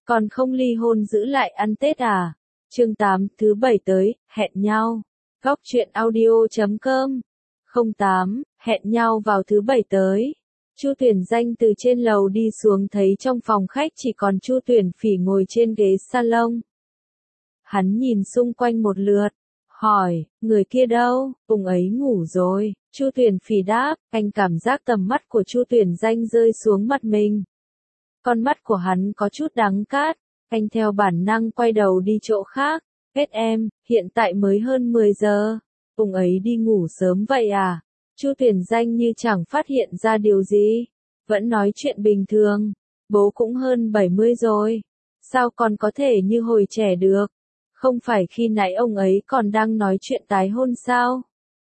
Còn không ly hôn giữ lại ăn Tết à? Chương 8 thứ 7 tới, hẹn nhau. Góc truyện audio.com 08, hẹn nhau vào thứ 7 tới. Chu Tuyển Danh từ trên lầu đi xuống thấy trong phòng khách chỉ còn Chu Tuyển Phỉ ngồi trên ghế salon. Hắn nhìn xung quanh một lượt, hỏi, người kia đâu? Ông ấy ngủ rồi. Chu Tuyển Phỉ đáp, anh cảm giác tầm mắt của Chu Tuyển Danh rơi xuống mặt mình. Con mắt của hắn có chút đắng cát, anh theo bản năng quay đầu đi chỗ khác. Kết em, hiện tại mới hơn 10 giờ. Ông ấy đi ngủ sớm vậy à? Chu Tuyển Danh như chẳng phát hiện ra điều gì. Vẫn nói chuyện bình thường. Bố cũng hơn 70 rồi. Sao còn có thể như hồi trẻ được? Không phải khi nãy ông ấy còn đang nói chuyện tái hôn sao?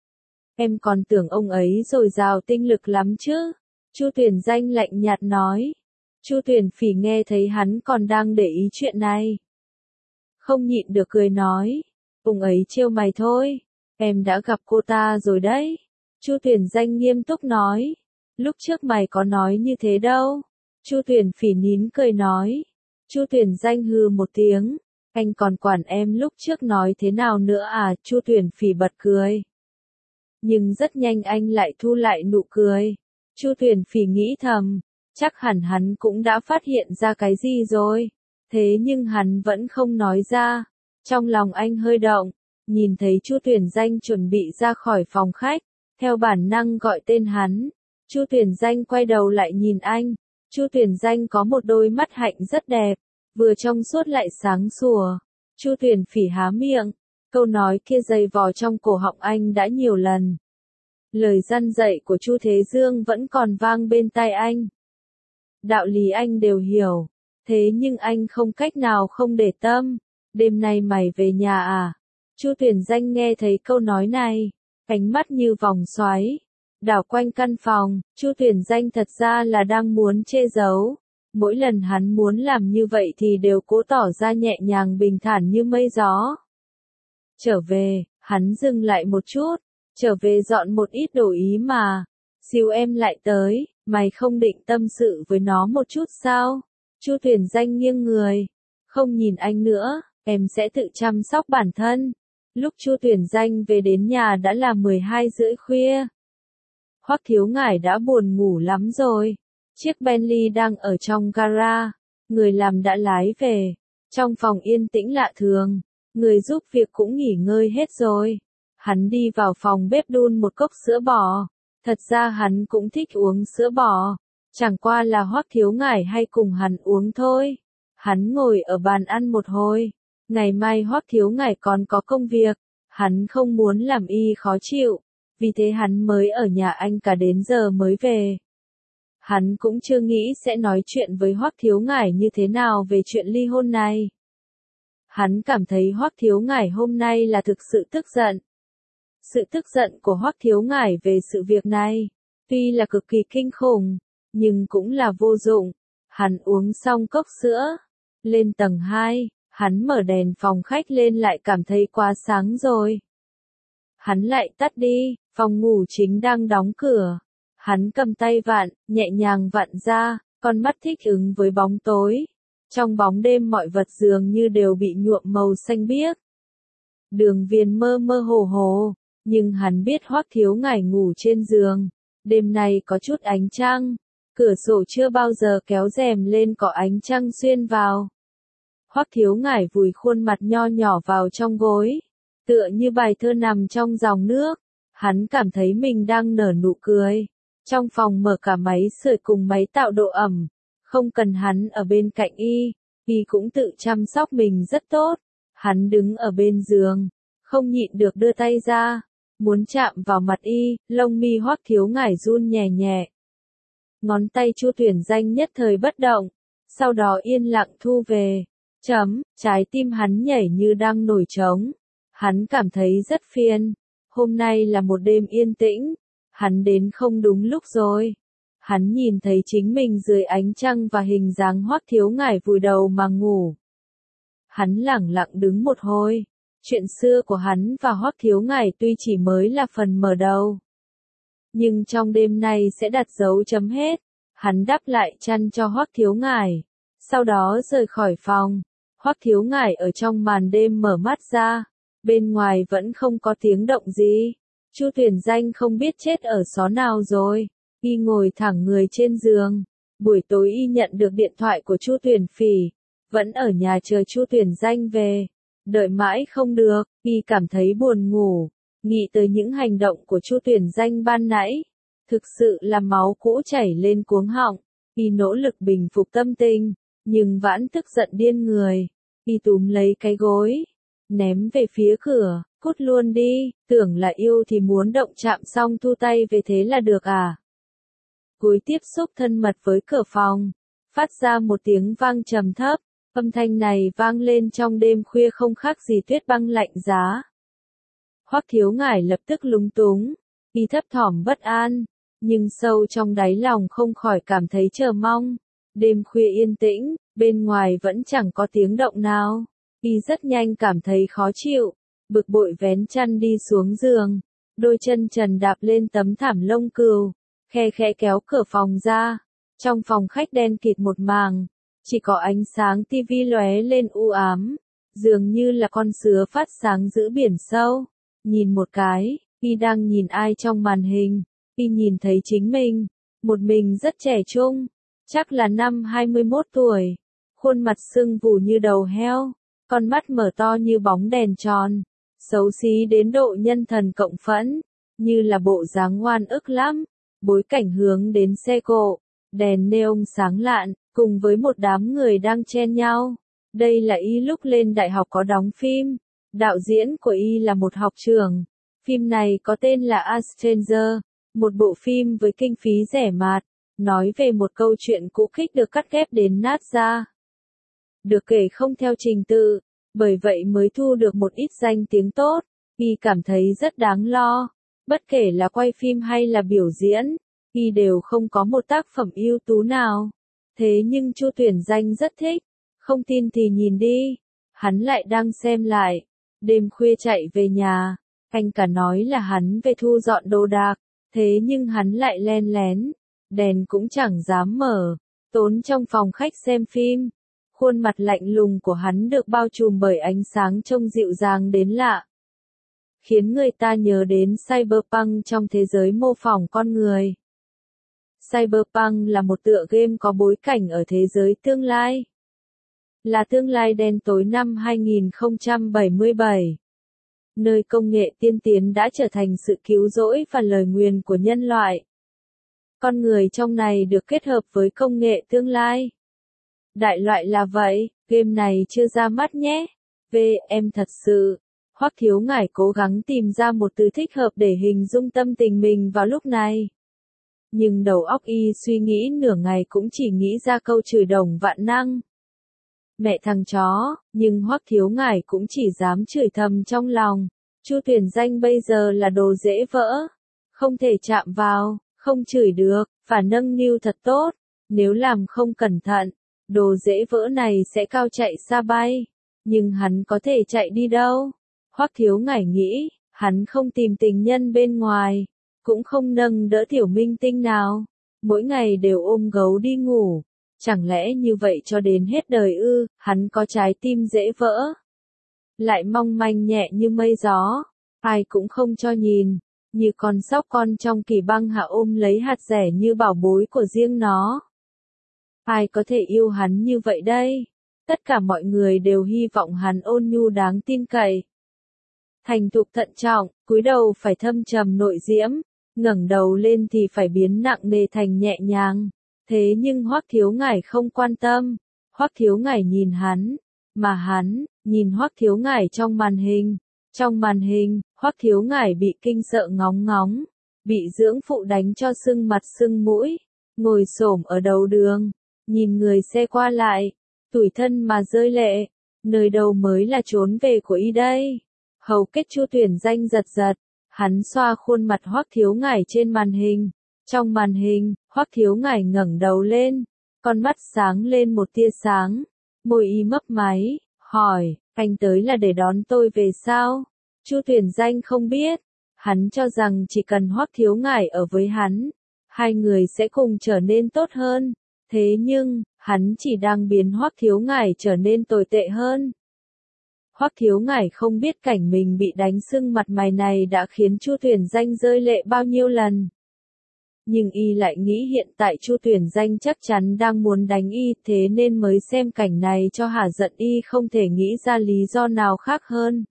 Em còn tưởng ông ấy dồi dào tinh lực lắm chứ. Chu Tuyển Danh lạnh nhạt nói. Chu Tuyển Phỉ nghe thấy hắn còn đang để ý chuyện này. Không nhịn được cười nói. Ông ấy trêu mày thôi. Em đã gặp cô ta rồi đấy. Chu Tuyển Danh nghiêm túc nói. Lúc trước mày có nói như thế đâu. Chu Tuyển Phỉ nín cười nói. Chu Tuyển Danh hừ một tiếng. Anh còn quản em lúc trước nói thế nào nữa à? Chu Tuyển Phỉ bật cười. Nhưng rất nhanh anh lại thu lại nụ cười. Chu Tuyển Phỉ nghĩ thầm. Chắc hẳn hắn cũng đã phát hiện ra cái gì rồi. Thế nhưng hắn vẫn không nói ra. Trong lòng anh hơi động. Nhìn thấy Chu Tuyển Danh chuẩn bị ra khỏi phòng khách. Theo bản năng gọi tên hắn. Chu Tuyển Danh quay đầu lại nhìn anh. Chu Tuyển Danh có một đôi mắt hạnh rất đẹp. Vừa trong suốt lại sáng sủa. Chu Tuyển Phỉ há miệng. Câu nói kia dày vò trong cổ họng anh đã nhiều lần. Lời răn dạy của Chu Thế Dương vẫn còn vang bên tai anh. Đạo lý anh đều hiểu. Thế nhưng anh không cách nào không để tâm. Đêm nay mày về nhà à? Chu Tuyển Danh nghe thấy câu nói này. Ánh mắt như vòng xoáy. Đảo quanh căn phòng. Chu Tuyển Danh thật ra là đang muốn che giấu. Mỗi lần hắn muốn làm như vậy thì đều cố tỏ ra nhẹ nhàng bình thản như mây gió. Trở về, hắn dừng lại một chút. Trở về dọn một ít đồ ý mà. Siêu em lại tới, mày không định tâm sự với nó một chút sao? Chu Tuyển Danh nghiêng người. Không nhìn anh nữa, em sẽ tự chăm sóc bản thân. Lúc Chu Tuyển Danh về đến nhà đã là 12 rưỡi khuya. Hoắc Thiếu Ngải đã buồn ngủ lắm rồi. Chiếc Bentley đang ở trong gara. Người làm đã lái về. Trong phòng yên tĩnh lạ thường. Người giúp việc cũng nghỉ ngơi hết rồi. Hắn đi vào phòng bếp đun một cốc sữa bò. Thật ra hắn cũng thích uống sữa bò. Chẳng qua là Hoắc Thiếu Ngải hay cùng hắn uống thôi. Hắn ngồi ở bàn ăn một hồi. Ngày mai Hoắc Thiếu Ngải còn có công việc. Hắn không muốn làm y khó chịu. Vì thế hắn mới ở nhà anh cả đến giờ mới về. Hắn cũng chưa nghĩ sẽ nói chuyện với Hoắc Thiếu Ngải như thế nào về chuyện ly hôn này. Hắn cảm thấy Hoắc Thiếu Ngải hôm nay là thực sự tức giận. Sự tức giận của Hoắc Thiếu Ngải về sự việc này, tuy là cực kỳ kinh khủng, nhưng cũng là vô dụng. Hắn uống xong cốc sữa, lên tầng 2, hắn mở đèn phòng khách lên lại cảm thấy quá sáng rồi. Hắn lại tắt đi, phòng ngủ chính đang đóng cửa. Hắn cầm tay vặn, nhẹ nhàng vặn ra, con mắt thích ứng với bóng tối. Trong bóng đêm mọi vật dường như đều bị nhuộm màu xanh biếc. Đường Viền mơ mơ hồ hồ, nhưng hắn biết Hoắc Thiếu Ngải ngủ trên giường. Đêm nay có chút ánh trăng, cửa sổ chưa bao giờ kéo rèm lên có ánh trăng xuyên vào. Hoắc Thiếu Ngải vùi khuôn mặt nho nhỏ vào trong gối, tựa như bài thơ nằm trong dòng nước. Hắn cảm thấy mình đang nở nụ cười. Trong phòng mở cả máy sưởi cùng máy tạo độ ẩm. Không cần hắn ở bên cạnh y cũng tự chăm sóc mình rất tốt. Hắn đứng ở bên giường, không nhịn được đưa tay ra, muốn chạm vào mặt y, lông mi Hoắc Thiếu Ngải run nhẹ nhẹ. Ngón tay Chu Tuyển Danh nhất thời bất động, sau đó yên lặng thu về. Trái tim hắn nhảy như đang nổi trống. Hắn cảm thấy rất phiền. Hôm nay là một đêm yên tĩnh. Hắn đến không đúng lúc rồi. Hắn nhìn thấy chính mình dưới ánh trăng và hình dáng Hoắc Thiếu Ngải vùi đầu mà ngủ. Hắn lẳng lặng đứng một hồi. Chuyện xưa của hắn và Hoắc Thiếu Ngải tuy chỉ mới là phần mở đầu, nhưng trong đêm nay sẽ đặt dấu chấm hết. Hắn đắp lại chăn cho Hoắc Thiếu Ngải. Sau đó rời khỏi phòng. Hoắc Thiếu Ngải ở trong màn đêm mở mắt ra, bên ngoài vẫn không có tiếng động gì. Chu Tuyển Danh không biết chết ở xó nào rồi. Y ngồi thẳng người trên giường. Buổi tối y nhận được điện thoại của Chu Tuyển Phỉ, vẫn ở nhà chờ Chu Tuyển Danh về. Đợi mãi không được, y cảm thấy buồn ngủ, nghĩ tới những hành động của Chu Tuyển Danh ban nãy, thực sự là máu cũ chảy lên cuống họng. Y nỗ lực bình phục tâm tình, nhưng vẫn tức giận điên người. Y túm lấy cái gối, ném về phía cửa, cút luôn đi, tưởng là yêu thì muốn động chạm xong thu tay về thế là được à. Cúi tiếp xúc thân mật với cửa phòng, phát ra một tiếng vang trầm thấp, âm thanh này vang lên trong đêm khuya không khác gì tuyết băng lạnh giá. Hoắc Thiếu Ngải lập tức lúng túng, y thấp thỏm bất an, nhưng sâu trong đáy lòng không khỏi cảm thấy chờ mong. Đêm khuya yên tĩnh, bên ngoài vẫn chẳng có tiếng động nào. Y rất nhanh cảm thấy khó chịu, bực bội vén chăn đi xuống giường, đôi chân trần đạp lên tấm thảm lông cừu, khe khẽ kéo cửa phòng ra. Trong phòng khách đen kịt một màng, chỉ có ánh sáng tivi lóe lên u ám, dường như là con sứa phát sáng giữa biển sâu. Nhìn một cái, y đang nhìn ai trong màn hình, y nhìn thấy chính mình, một mình rất trẻ trung, chắc là năm 21 tuổi, khuôn mặt sưng vù như đầu heo, con mắt mở to như bóng đèn tròn, xấu xí đến độ nhân thần cộng phẫn, như là bộ dáng ngoan ức lắm. Bối cảnh hướng đến xe cộ, đèn neon sáng lạn, cùng với một đám người đang chen nhau. Đây là y lúc lên đại học có đóng phim, đạo diễn của y là một học trưởng. Phim này có tên là A Stranger, một bộ phim với kinh phí rẻ mạt, nói về một câu chuyện cũ kích được cắt ghép đến nát ra. Được kể không theo trình tự, bởi vậy mới thu được một ít danh tiếng tốt, y cảm thấy rất đáng lo. Bất kể là quay phim hay là biểu diễn, y đều không có một tác phẩm ưu tú nào. Thế nhưng Chu Tuyển Danh rất thích, không tin thì nhìn đi, hắn lại đang xem lại. Đêm khuya chạy về nhà, anh cả nói là hắn về thu dọn đồ đạc, thế nhưng hắn lại len lén, đèn cũng chẳng dám mở, tốn trong phòng khách xem phim. Khuôn mặt lạnh lùng của hắn được bao trùm bởi ánh sáng trông dịu dàng đến lạ, khiến người ta nhớ đến Cyberpunk trong thế giới mô phỏng con người. Cyberpunk là một tựa game có bối cảnh ở thế giới tương lai. Là tương lai đen tối năm 2077. Nơi công nghệ tiên tiến đã trở thành sự cứu rỗi và lời nguyền của nhân loại. Con người trong này được kết hợp với công nghệ tương lai. Đại loại là vậy, game này chưa ra mắt nhé. Em thật sự. Hoắc Thiếu Ngải cố gắng tìm ra một từ thích hợp để hình dung tâm tình mình vào lúc này. Nhưng đầu óc y suy nghĩ nửa ngày cũng chỉ nghĩ ra câu chửi đồng vạn năng. Mẹ thằng chó, nhưng Hoắc Thiếu Ngải cũng chỉ dám chửi thầm trong lòng. Chu Tuyển Danh bây giờ là đồ dễ vỡ, không thể chạm vào, không chửi được, phải nâng niu thật tốt. Nếu làm không cẩn thận, đồ dễ vỡ này sẽ cao chạy xa bay. Nhưng hắn có thể chạy đi đâu? Hoắc Thiếu Ngải nghĩ, hắn không tìm tình nhân bên ngoài, cũng không nâng đỡ tiểu minh tinh nào, mỗi ngày đều ôm gấu đi ngủ. Chẳng lẽ như vậy cho đến hết đời ư? Hắn có trái tim dễ vỡ, lại mong manh nhẹ như mây gió, ai cũng không cho nhìn, như con sóc con trong Kỳ Băng Hạ ôm lấy hạt rẻ như bảo bối của riêng nó. Ai có thể yêu hắn như vậy đây? Tất cả mọi người đều hy vọng hắn ôn nhu đáng tin cậy, thành thục thận trọng, cúi đầu phải thâm trầm nội diễm, ngẩng đầu lên thì phải biến nặng nề thành nhẹ nhàng. Thế nhưng Hoắc Thiếu Ngải không quan tâm. Hoắc Thiếu Ngải nhìn hắn, mà hắn nhìn Hoắc Thiếu Ngải trong màn hình. Trong màn hình, Hoắc Thiếu Ngải bị kinh sợ ngóng ngóng, bị dưỡng phụ đánh cho sưng mặt sưng mũi, ngồi xổm ở đầu đường, nhìn người xe qua lại, tủi thân mà rơi lệ. Nơi đâu mới là trốn về của y đây? Hầu kết Chu Tuyển Danh giật giật, hắn xoa khuôn mặt Hoắc Thiếu Ngải trên màn hình. Trong màn hình, Hoắc Thiếu Ngải ngẩng đầu lên, con mắt sáng lên một tia sáng, môi y mấp máy, hỏi, anh tới là để đón tôi về sao? Chu Tuyển Danh không biết, hắn cho rằng chỉ cần Hoắc Thiếu Ngải ở với hắn, hai người sẽ cùng trở nên tốt hơn. Thế nhưng, hắn chỉ đang biến Hoắc Thiếu Ngải trở nên tồi tệ hơn. Hoắc Thiếu Ngải không biết cảnh mình bị đánh sưng mặt mày này đã khiến Chu Tuyển Danh rơi lệ bao nhiêu lần. Nhưng y lại nghĩ hiện tại Chu Tuyển Danh chắc chắn đang muốn đánh y, thế nên mới xem cảnh này cho hả giận, y không thể nghĩ ra lý do nào khác hơn.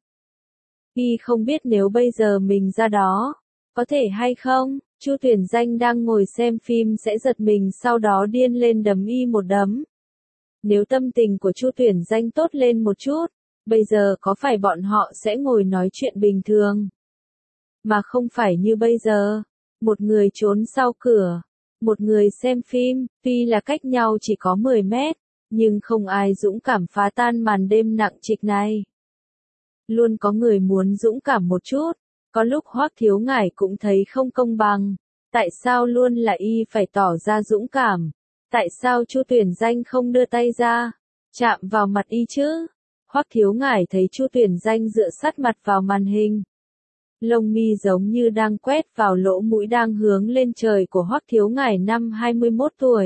Y không biết nếu bây giờ mình ra đó, có thể hay không, Chu Tuyển Danh đang ngồi xem phim sẽ giật mình sau đó điên lên đấm y một đấm. Nếu tâm tình của Chu Tuyển Danh tốt lên một chút, bây giờ có phải bọn họ sẽ ngồi nói chuyện bình thường? Mà không phải như bây giờ, một người trốn sau cửa, một người xem phim, tuy là cách nhau chỉ có 10 mét, nhưng không ai dũng cảm phá tan màn đêm nặng trịch này. Luôn có người muốn dũng cảm một chút, có lúc Hoắc Thiếu Ngải cũng thấy không công bằng. Tại sao luôn là y phải tỏ ra dũng cảm? Tại sao Chu Tuyển Danh không đưa tay ra, chạm vào mặt y chứ? Hoắc Thiếu Ngải thấy Chu Tuyển Danh dựa sát mặt vào màn hình. Lông mi giống như đang quét vào lỗ mũi đang hướng lên trời của Hoắc Thiếu Ngải năm 21 tuổi.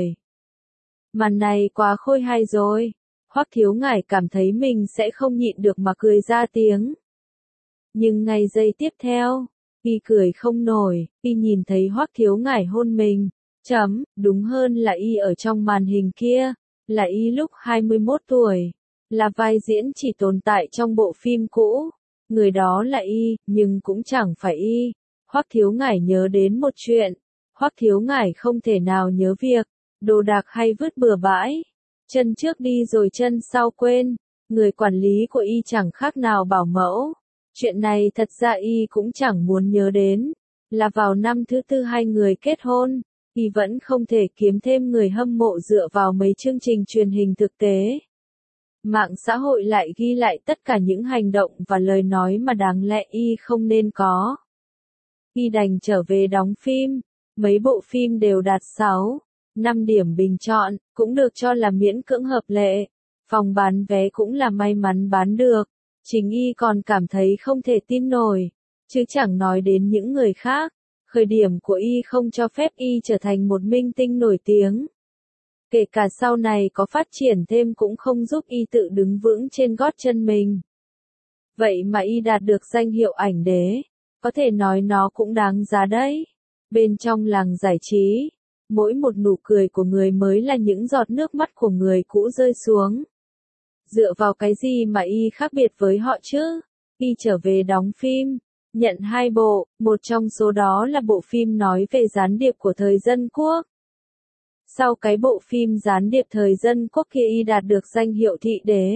Màn này quá khôi hài rồi. Hoắc Thiếu Ngải cảm thấy mình sẽ không nhịn được mà cười ra tiếng. Nhưng ngay giây tiếp theo, y cười không nổi, y nhìn thấy Hoắc Thiếu Ngải hôn mình. Đúng hơn là y ở trong màn hình kia, là y lúc 21 tuổi, là vai diễn chỉ tồn tại trong bộ phim cũ. Người đó là y, nhưng cũng chẳng phải y. Hoắc Thiếu Ngải nhớ đến một chuyện. Hoắc Thiếu Ngải không thể nào nhớ việc, đồ đạc hay vứt bừa bãi. Chân trước đi rồi chân sau quên. Người quản lý của y chẳng khác nào bảo mẫu. Chuyện này thật ra y cũng chẳng muốn nhớ đến. Là vào năm thứ tư hai người kết hôn, y vẫn không thể kiếm thêm người hâm mộ dựa vào mấy chương trình truyền hình thực tế. Mạng xã hội lại ghi lại tất cả những hành động và lời nói mà đáng lẽ y không nên có. Y đành trở về đóng phim, mấy bộ phim đều đạt 6, 5 điểm bình chọn, cũng được cho là miễn cưỡng hợp lệ. Phòng bán vé cũng là may mắn bán được, chính y còn cảm thấy không thể tin nổi, chứ chẳng nói đến những người khác. Khởi điểm của y không cho phép y trở thành một minh tinh nổi tiếng. Kể cả sau này có phát triển thêm cũng không giúp y tự đứng vững trên gót chân mình. Vậy mà y đạt được danh hiệu ảnh đế, có thể nói nó cũng đáng giá đấy. Bên trong làng giải trí, mỗi một nụ cười của người mới là những giọt nước mắt của người cũ rơi xuống. Dựa vào cái gì mà y khác biệt với họ chứ? Y trở về đóng phim, nhận 2 bộ, một trong số đó là bộ phim nói về gián điệp của thời Dân Quốc. Sau cái bộ phim gián điệp thời Dân Quốc kia y đạt được danh hiệu thị đế.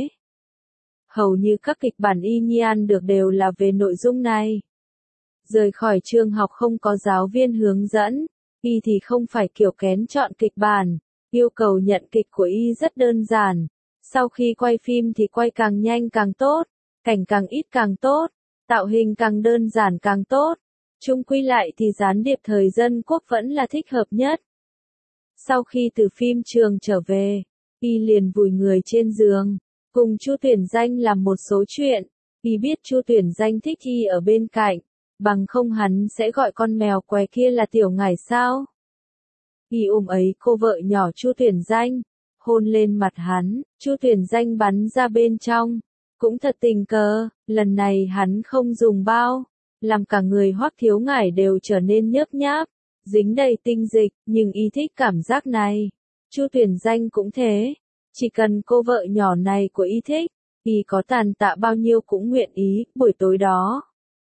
Hầu như các kịch bản y nhan được đều là về nội dung này. Rời khỏi trường học không có giáo viên hướng dẫn, y thì không phải kiểu kén chọn kịch bản, yêu cầu nhận kịch của y rất đơn giản. Sau khi quay phim thì quay càng nhanh càng tốt, cảnh càng ít càng tốt, tạo hình càng đơn giản càng tốt. Chung quy lại thì gián điệp thời Dân Quốc vẫn là thích hợp nhất. Sau khi từ phim trường trở về, y liền vùi người trên giường, cùng Chu Tuyển Danh làm một số chuyện. Y biết Chu Tuyển Danh thích y ở bên cạnh, bằng không hắn sẽ gọi con mèo què kia là Tiểu Ngải sao? Y ôm ấy cô vợ nhỏ Chu Tuyển Danh, hôn lên mặt hắn, Chu Tuyển Danh bắn ra bên trong. Cũng thật tình cờ, lần này hắn không dùng bao, làm cả người Hoắc Thiếu Ngải đều trở nên nhớp nháp, dính đầy tinh dịch, nhưng y thích cảm giác này. Chu Tuyển Danh cũng thế, chỉ cần cô vợ nhỏ này của y thích, y có tàn tạ bao nhiêu cũng nguyện ý. Buổi tối đó,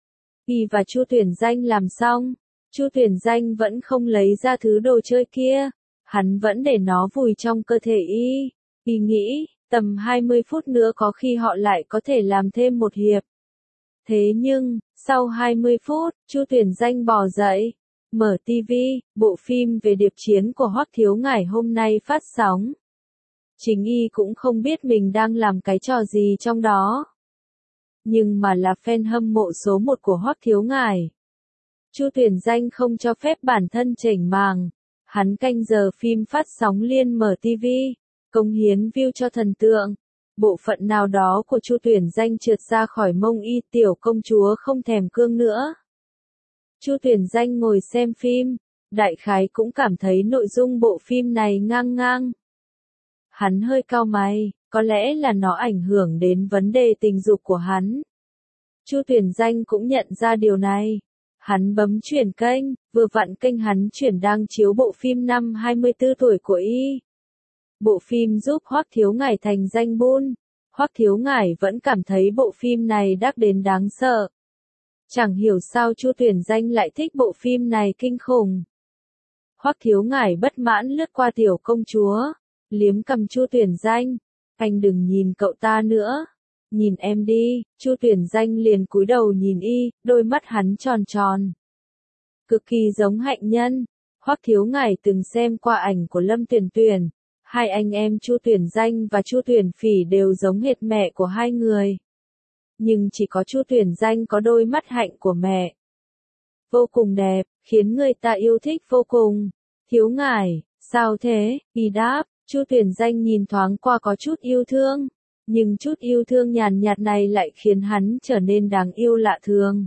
y và Chu Tuyển Danh làm xong, Chu Tuyển Danh vẫn không lấy ra thứ đồ chơi kia, hắn vẫn để nó vùi trong cơ thể y. Y nghĩ, tầm 20 phút nữa có khi họ lại có thể làm thêm một hiệp. Thế nhưng, sau 20 phút, Chu Tuyển Danh bò dậy, mở tivi, bộ phim về điệp chiến của Hoắc Thiếu Ngải hôm nay phát sóng. Chính y cũng không biết mình đang làm cái trò gì trong đó. Nhưng mà là fan hâm mộ số 1 của Hoắc Thiếu Ngải. Chu Tuyển Danh không cho phép bản thân chểnh màng. Hắn canh giờ phim phát sóng liền mở tivi, cống hiến view cho thần tượng. Bộ phận nào đó của Chu Tuyển Danh trượt ra khỏi mông y, tiểu công chúa không thèm cương nữa. Chu Tuyển Danh ngồi xem phim, đại khái cũng cảm thấy nội dung bộ phim này ngang ngang. Hắn hơi cau mày, có lẽ là nó ảnh hưởng đến vấn đề tình dục của hắn. Chu Tuyển Danh cũng nhận ra điều này. Hắn bấm chuyển kênh, vừa vặn kênh hắn chuyển đang chiếu bộ phim năm 24 tuổi của y. Bộ phim giúp Hoắc Thiếu Ngải thành danh bun. Hoắc Thiếu Ngải vẫn cảm thấy bộ phim này đắc đến đáng sợ. Chẳng hiểu sao Chu Tuyển Danh lại thích bộ phim này kinh khủng. Hoắc Thiếu Ngải bất mãn lướt qua tiểu công chúa, liếm cầm Chu Tuyển Danh. Anh đừng nhìn cậu ta nữa. Nhìn em đi, Chu Tuyển Danh liền cúi đầu nhìn y, đôi mắt hắn tròn tròn. Cực kỳ giống Hạnh Nhân. Hoắc Thiếu Ngải từng xem qua ảnh của Lâm Tuyển Tuyển. Hai anh em Chu Tuyển Danh và Chu Tuyển Phỉ đều giống hệt mẹ của hai người. Nhưng chỉ có Chu Tuyển Danh có đôi mắt hạnh của mẹ. Vô cùng đẹp, khiến người ta yêu thích vô cùng. Thiếu Ngải, sao thế? Y đáp, Chu Tuyển Danh nhìn thoáng qua có chút yêu thương. Nhưng chút yêu thương nhàn nhạt này lại khiến hắn trở nên đáng yêu lạ thường.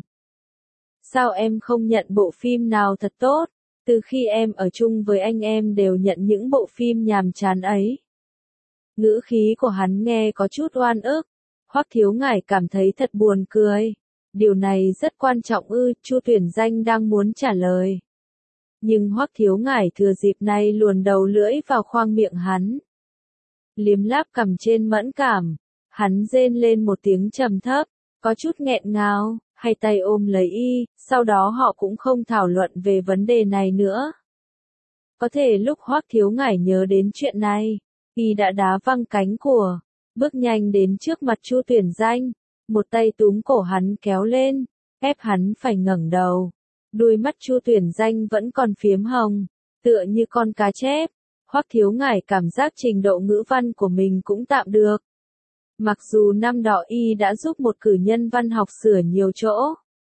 Sao em không nhận bộ phim nào thật tốt? Từ khi em ở chung với anh em đều nhận những bộ phim nhàm chán ấy. Ngữ khí của hắn nghe có chút oan ức. Hoắc Thiếu Ngải cảm thấy thật buồn cười. Điều này rất quan trọng ư? Chu Tuyển Danh đang muốn trả lời. Nhưng Hoắc Thiếu Ngải thừa dịp này luồn đầu lưỡi vào khoang miệng hắn. Liếm láp cằm trên mẫn cảm. Hắn rên lên một tiếng trầm thấp, có chút nghẹn ngào, hai tay ôm lấy y, sau đó họ cũng không thảo luận về vấn đề này nữa. Có thể lúc Hoắc Thiếu Ngải nhớ đến chuyện này, y đã đá văng cánh của, bước nhanh đến trước mặt Chu Tuyển Danh, một tay túm cổ hắn kéo lên, ép hắn phải ngẩng đầu. Đuôi mắt Chu Tuyển Danh vẫn còn phiếm hồng, tựa như con cá chép. Hoắc Thiếu Ngải cảm giác trình độ ngữ văn của mình cũng tạm được. Mặc dù năm đó y đã giúp một cử nhân văn học sửa nhiều chỗ.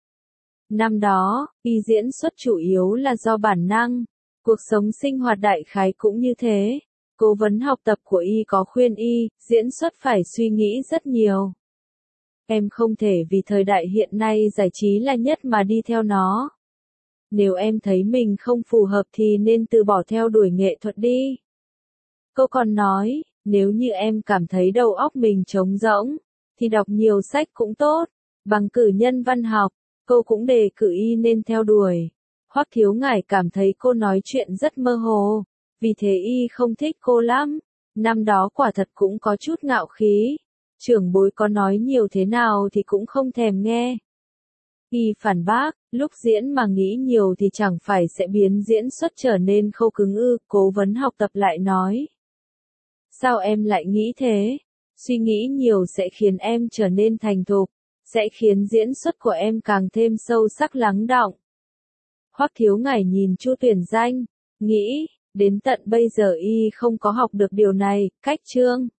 Năm đó, y diễn xuất chủ yếu là do bản năng. Cuộc sống sinh hoạt đại khái cũng như thế. Cố vấn học tập của y có khuyên y, diễn xuất phải suy nghĩ rất nhiều. Em không thể vì thời đại hiện nay giải trí là nhất mà đi theo nó. Nếu em thấy mình không phù hợp thì nên từ bỏ theo đuổi nghệ thuật đi. Cô còn nói, nếu như em cảm thấy đầu óc mình trống rỗng, thì đọc nhiều sách cũng tốt. Bằng cử nhân văn học, cô cũng đề cử y nên theo đuổi. Hoắc Thiếu Ngải cảm thấy cô nói chuyện rất mơ hồ, vì thế y không thích cô lắm. Năm đó quả thật cũng có chút ngạo khí. Trưởng bối có nói nhiều thế nào thì cũng không thèm nghe. Y phản bác, lúc diễn mà nghĩ nhiều thì chẳng phải sẽ biến diễn xuất trở nên khô cứng ư? Cố vấn học tập lại nói. Sao em lại nghĩ thế? Suy nghĩ nhiều sẽ khiến em trở nên thành thục, sẽ khiến diễn xuất của em càng thêm sâu sắc lắng đọng. Hoắc Thiếu Ngải nhìn Chu Tuyển Danh, nghĩ, đến tận bây giờ y không có học được điều này. Cách chương